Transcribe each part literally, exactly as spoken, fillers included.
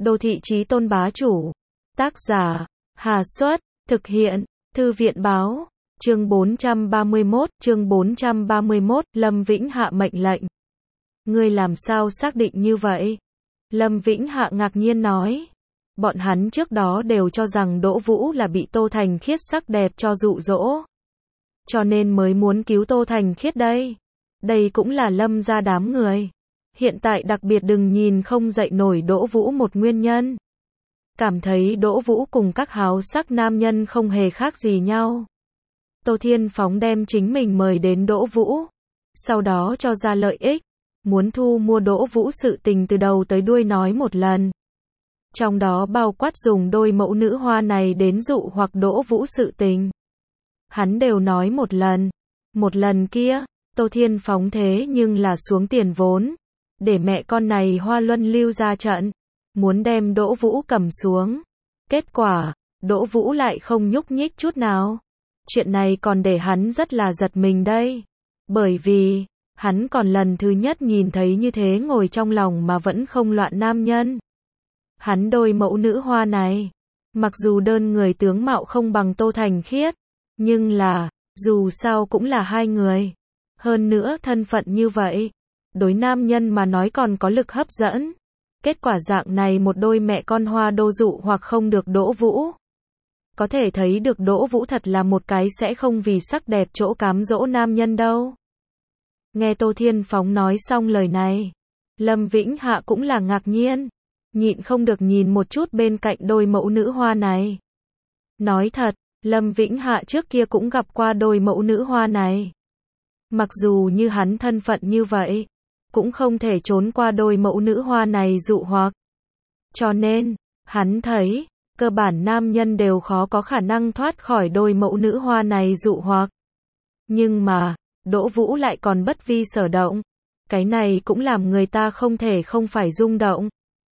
Đô thị chí tôn bá chủ. Tác giả, Hà Xuất, thực hiện, Thư viện báo, chương bốn trăm ba mươi mốt, chương bốn trăm ba mươi mốt, Lâm Vĩnh Hạ mệnh lệnh. Ngươi làm sao xác định như vậy? Lâm Vĩnh Hạ ngạc nhiên nói. Bọn hắn trước đó đều cho rằng Đỗ Vũ là bị Tô Thành Khiết sắc đẹp cho dụ dỗ. Cho nên mới muốn cứu Tô Thành Khiết đây. Đây cũng là Lâm gia đám người. Hiện tại đặc biệt đừng nhìn không dậy nổi Đỗ Vũ một nguyên nhân. Cảm thấy Đỗ Vũ cùng các háo sắc nam nhân không hề khác gì nhau. Tô Thiên Phóng đem chính mình mời đến Đỗ Vũ. Sau đó cho ra lợi ích. Muốn thu mua Đỗ Vũ sự tình từ đầu tới đuôi nói một lần. Trong đó bao quát dùng đôi mẫu nữ hoa này đến dụ hoặc Đỗ Vũ sự tình. Hắn đều nói một lần. Một lần kia, Tô Thiên Phóng thế nhưng là xuống tiền vốn. Để mẹ con này hoa luân lưu ra trận. Muốn đem Đỗ Vũ cầm xuống. Kết quả, Đỗ Vũ lại không nhúc nhích chút nào. Chuyện này còn để hắn rất là giật mình đây. Bởi vì, hắn còn lần thứ nhất nhìn thấy như thế ngồi trong lòng mà vẫn không loạn nam nhân. Hắn đôi mẫu nữ hoa này, mặc dù đơn người tướng mạo không bằng Tô Thành Khiết, nhưng là, dù sao cũng là hai người. Hơn nữa thân phận như vậy, đối nam nhân mà nói còn có lực hấp dẫn. Kết quả dạng này một đôi mẹ con hoa đô dụ hoặc không được Đỗ Vũ. Có thể thấy được Đỗ Vũ thật là một cái sẽ không vì sắc đẹp chỗ cám dỗ nam nhân đâu. Nghe Tô Thiên Phóng nói xong lời này, Lâm Vĩnh Hạ cũng là ngạc nhiên, nhịn không được nhìn một chút bên cạnh đôi mẫu nữ hoa này. Nói thật, Lâm Vĩnh Hạ trước kia cũng gặp qua đôi mẫu nữ hoa này. Mặc dù như hắn thân phận như vậy, cũng không thể trốn qua đôi mẫu nữ hoa này dụ hoặc. Cho nên, hắn thấy, cơ bản nam nhân đều khó có khả năng thoát khỏi đôi mẫu nữ hoa này dụ hoặc. Nhưng mà, Đỗ Vũ lại còn bất vi sở động. Cái này cũng làm người ta không thể không phải rung động.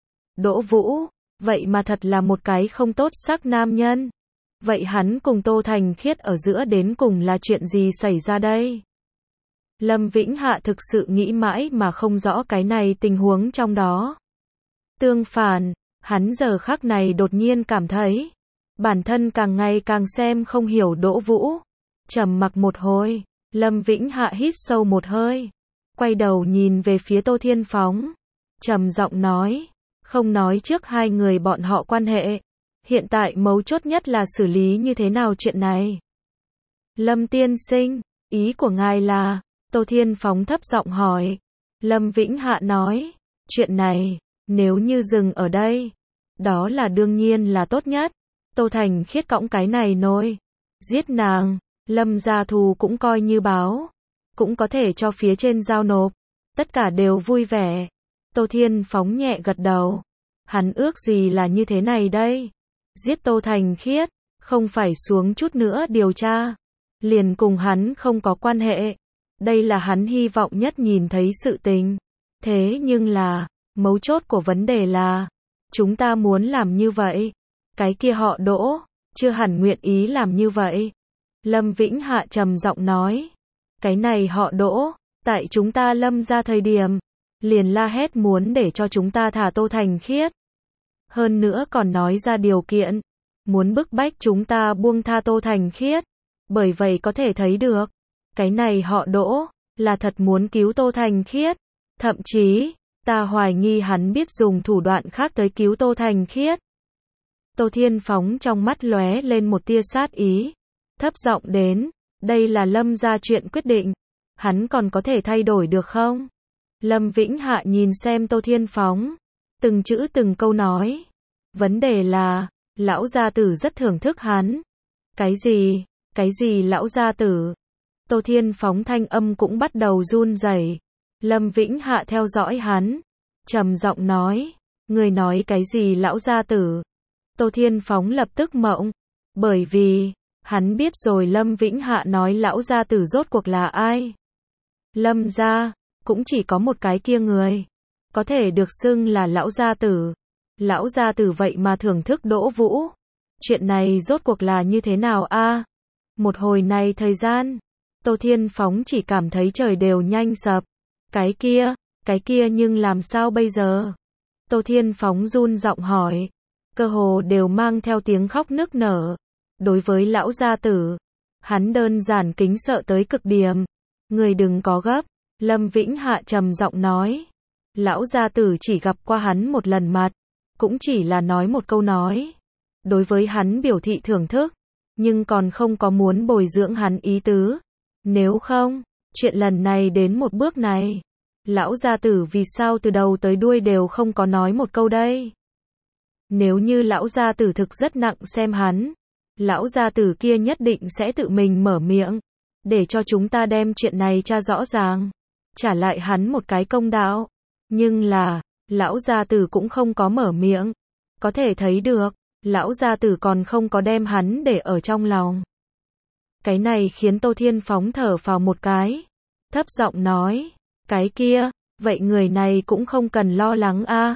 Đỗ Vũ, vậy mà thật là một cái không tốt sắc nam nhân. Vậy hắn cùng Tô Thành Khiết ở giữa đến cùng là chuyện gì xảy ra đây? Lâm Vĩnh Hạ thực sự nghĩ mãi mà không rõ cái này tình huống trong đó. Tương phản, hắn giờ khắc này đột nhiên cảm thấy, bản thân càng ngày càng xem không hiểu Đỗ Vũ. Trầm mặc một hồi, Lâm Vĩnh Hạ hít sâu một hơi, quay đầu nhìn về phía Tô Thiên Phóng, trầm giọng nói, không nói trước hai người bọn họ quan hệ, hiện tại mấu chốt nhất là xử lý như thế nào chuyện này. Lâm tiên sinh, ý của ngài là? Tô Thiên Phóng thấp giọng hỏi. Lâm Vĩnh Hạ nói, chuyện này, nếu như dừng ở đây, đó là đương nhiên là tốt nhất. Tô Thành Khiết cõng cái này nôi, giết nàng, Lâm gia thù cũng coi như báo, cũng có thể cho phía trên giao nộp, tất cả đều vui vẻ. Tô Thiên Phóng nhẹ gật đầu, hắn ước gì là như thế này đây, giết Tô Thành Khiết, không phải xuống chút nữa điều tra, liền cùng hắn không có quan hệ. Đây là hắn hy vọng nhất nhìn thấy sự tình. Thế nhưng là, mấu chốt của vấn đề là, chúng ta muốn làm như vậy. Cái kia họ Đỗ, chưa hẳn nguyện ý làm như vậy. Lâm Vĩnh Hạ trầm giọng nói. Cái này họ Đỗ, tại chúng ta Lâm ra thời điểm, liền la hét muốn để cho chúng ta thả Tô Thành Khiết. Hơn nữa còn nói ra điều kiện, muốn bức bách chúng ta buông tha Tô Thành Khiết. Bởi vậy có thể thấy được, cái này họ Đỗ, là thật muốn cứu Tô Thành Khiết. Thậm chí, ta hoài nghi hắn biết dùng thủ đoạn khác tới cứu Tô Thành Khiết. Tô Thiên Phóng trong mắt lóe lên một tia sát ý. Thấp giọng đến, đây là Lâm gia chuyện quyết định. Hắn còn có thể thay đổi được không? Lâm Vĩnh Hạ nhìn xem Tô Thiên Phóng. Từng chữ từng câu nói. Vấn đề là, lão gia tử rất thưởng thức hắn. Cái gì? Cái gì lão gia tử? Tô Thiên Phóng thanh âm cũng bắt đầu run rẩy. Lâm Vĩnh Hạ theo dõi hắn, trầm giọng nói, người nói cái gì lão gia tử? Tô Thiên Phóng lập tức mộng, bởi vì, hắn biết rồi Lâm Vĩnh Hạ nói lão gia tử rốt cuộc là ai. Lâm gia, cũng chỉ có một cái kia người, có thể được xưng là lão gia tử. Lão gia tử vậy mà thưởng thức Đỗ Vũ. Chuyện này rốt cuộc là như thế nào a? Một hồi này thời gian, Tô Thiên Phóng chỉ cảm thấy trời đều nhanh sập. Cái kia, cái kia nhưng làm sao bây giờ? Tô Thiên Phóng run giọng hỏi, cơ hồ đều mang theo tiếng khóc nức nở. Đối với lão gia tử, hắn đơn giản kính sợ tới cực điểm. Người đừng có gấp, Lâm Vĩnh Hạ trầm giọng nói. Lão gia tử chỉ gặp qua hắn một lần mặt, cũng chỉ là nói một câu nói. Đối với hắn biểu thị thưởng thức, nhưng còn không có muốn bồi dưỡng hắn ý tứ. Nếu không, chuyện lần này đến một bước này, lão gia tử vì sao từ đầu tới đuôi đều không có nói một câu đây? Nếu như lão gia tử thực rất nặng xem hắn, lão gia tử kia nhất định sẽ tự mình mở miệng, để cho chúng ta đem chuyện này tra rõ ràng, trả lại hắn một cái công đạo. Nhưng là, lão gia tử cũng không có mở miệng, có thể thấy được, lão gia tử còn không có đem hắn để ở trong lòng. Cái này khiến Tô Thiên Phóng thở phào một cái, thấp giọng nói, cái kia, vậy người này cũng không cần lo lắng a.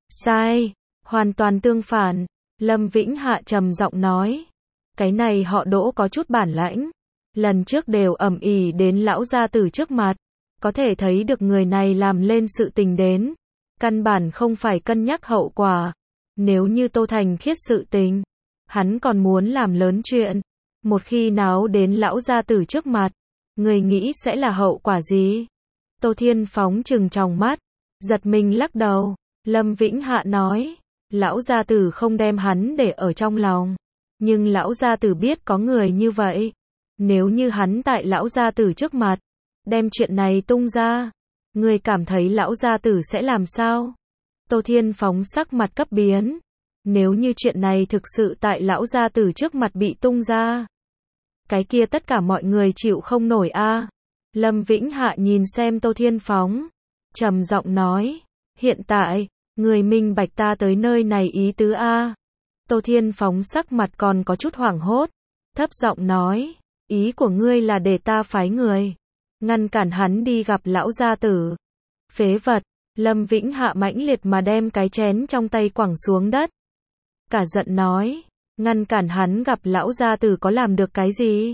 Sai, hoàn toàn tương phản, Lâm Vĩnh Hạ trầm giọng nói, cái này họ Đỗ có chút bản lãnh, lần trước đều ầm ĩ đến lão gia tử trước mặt, có thể thấy được người này làm lên sự tình đến, căn bản không phải cân nhắc hậu quả. Nếu như Tô Thành Khiết sự tình, hắn còn muốn làm lớn chuyện, một khi náo đến lão gia tử trước mặt, người nghĩ sẽ là hậu quả gì? Tô Thiên Phóng trừng tròng mắt, giật mình lắc đầu. Lâm Vĩnh Hạ nói, lão gia tử không đem hắn để ở trong lòng, nhưng lão gia tử biết có người như vậy, nếu như hắn tại lão gia tử trước mặt đem chuyện này tung ra, người cảm thấy lão gia tử sẽ làm sao? Tô Thiên Phóng sắc mặt cấp biến, nếu như chuyện này thực sự tại lão gia tử trước mặt bị tung ra, cái kia tất cả mọi người chịu không nổi a. Lâm Vĩnh Hạ nhìn xem Tô Thiên Phóng, trầm giọng nói, hiện tại, người minh bạch ta tới nơi này ý tứ a. Tô Thiên Phóng sắc mặt còn có chút hoảng hốt, thấp giọng nói, ý của ngươi là để ta phái người ngăn cản hắn đi gặp lão gia tử. Phế vật. Lâm Vĩnh Hạ mãnh liệt mà đem cái chén trong tay quẳng xuống đất. Cả giận nói, ngăn cản hắn gặp lão gia tử có làm được cái gì?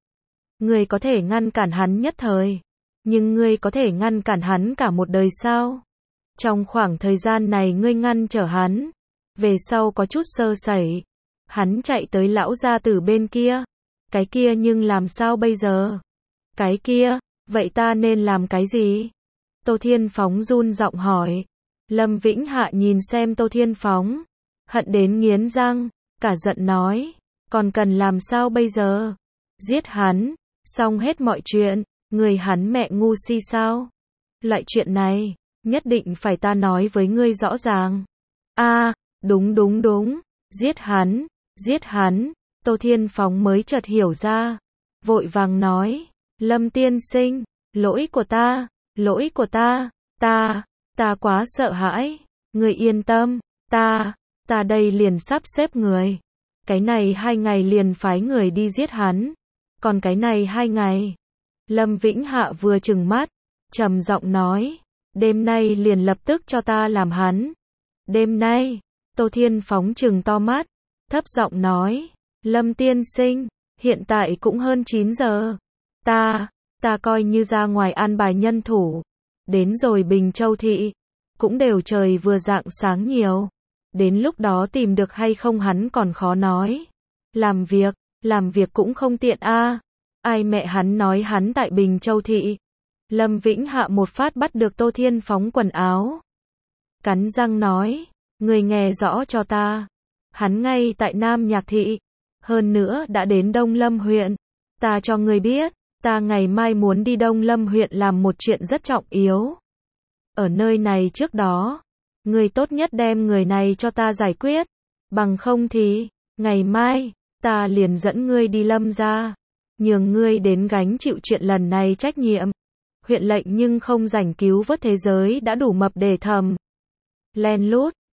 Ngươi có thể ngăn cản hắn nhất thời, nhưng ngươi có thể ngăn cản hắn cả một đời sao? Trong khoảng thời gian này ngươi ngăn trở hắn, về sau có chút sơ sẩy, hắn chạy tới lão gia tử bên kia, cái kia nhưng làm sao bây giờ? Cái kia, vậy ta nên làm cái gì? Tô Thiên Phóng run giọng hỏi. Lâm Vĩnh Hạ nhìn xem Tô Thiên Phóng, hận đến nghiến răng, cả giận nói, còn cần làm sao bây giờ? Giết hắn, xong hết mọi chuyện, người hắn mẹ ngu si sao? Loại chuyện này, nhất định phải ta nói với ngươi rõ ràng. A, đúng đúng đúng, giết hắn, giết hắn. Tô Thiên Phóng mới chợt hiểu ra, vội vàng nói, Lâm tiên sinh, lỗi của ta. Lỗi của ta, ta, ta quá sợ hãi, người yên tâm, ta, ta đây liền sắp xếp người. Cái này hai ngày liền phái người đi giết hắn, còn cái này hai ngày. Lâm Vĩnh Hạ vừa trừng mắt, trầm giọng nói, đêm nay liền lập tức cho ta làm hắn. Đêm nay, Tô Thiên Phóng trừng to mắt, thấp giọng nói, Lâm tiên sinh, hiện tại cũng hơn chín giờ, ta, ta coi như ra ngoài an bài nhân thủ, đến rồi Bình Châu thị, cũng đều trời vừa rạng sáng nhiều, đến lúc đó tìm được hay không hắn còn khó nói. Làm việc, làm việc cũng không tiện a. Ai mẹ hắn nói hắn tại Bình Châu thị. Lâm Vĩnh Hạ một phát bắt được Tô Thiên Phóng quần áo, cắn răng nói, người nghe rõ cho ta, hắn ngay tại Nam Nhạc thị, hơn nữa đã đến Đông Lâm huyện, ta cho người biết. Ta ngày mai muốn đi Đông Lâm huyện làm một chuyện rất trọng yếu. Ở nơi này trước đó, người tốt nhất đem người này cho ta giải quyết. Bằng không thì, ngày mai, ta liền dẫn ngươi đi Lâm gia, nhường ngươi đến gánh chịu chuyện lần này trách nhiệm. Huyện lệnh nhưng không rảnh cứu vớt thế giới đã đủ mập để thầm. Len lút,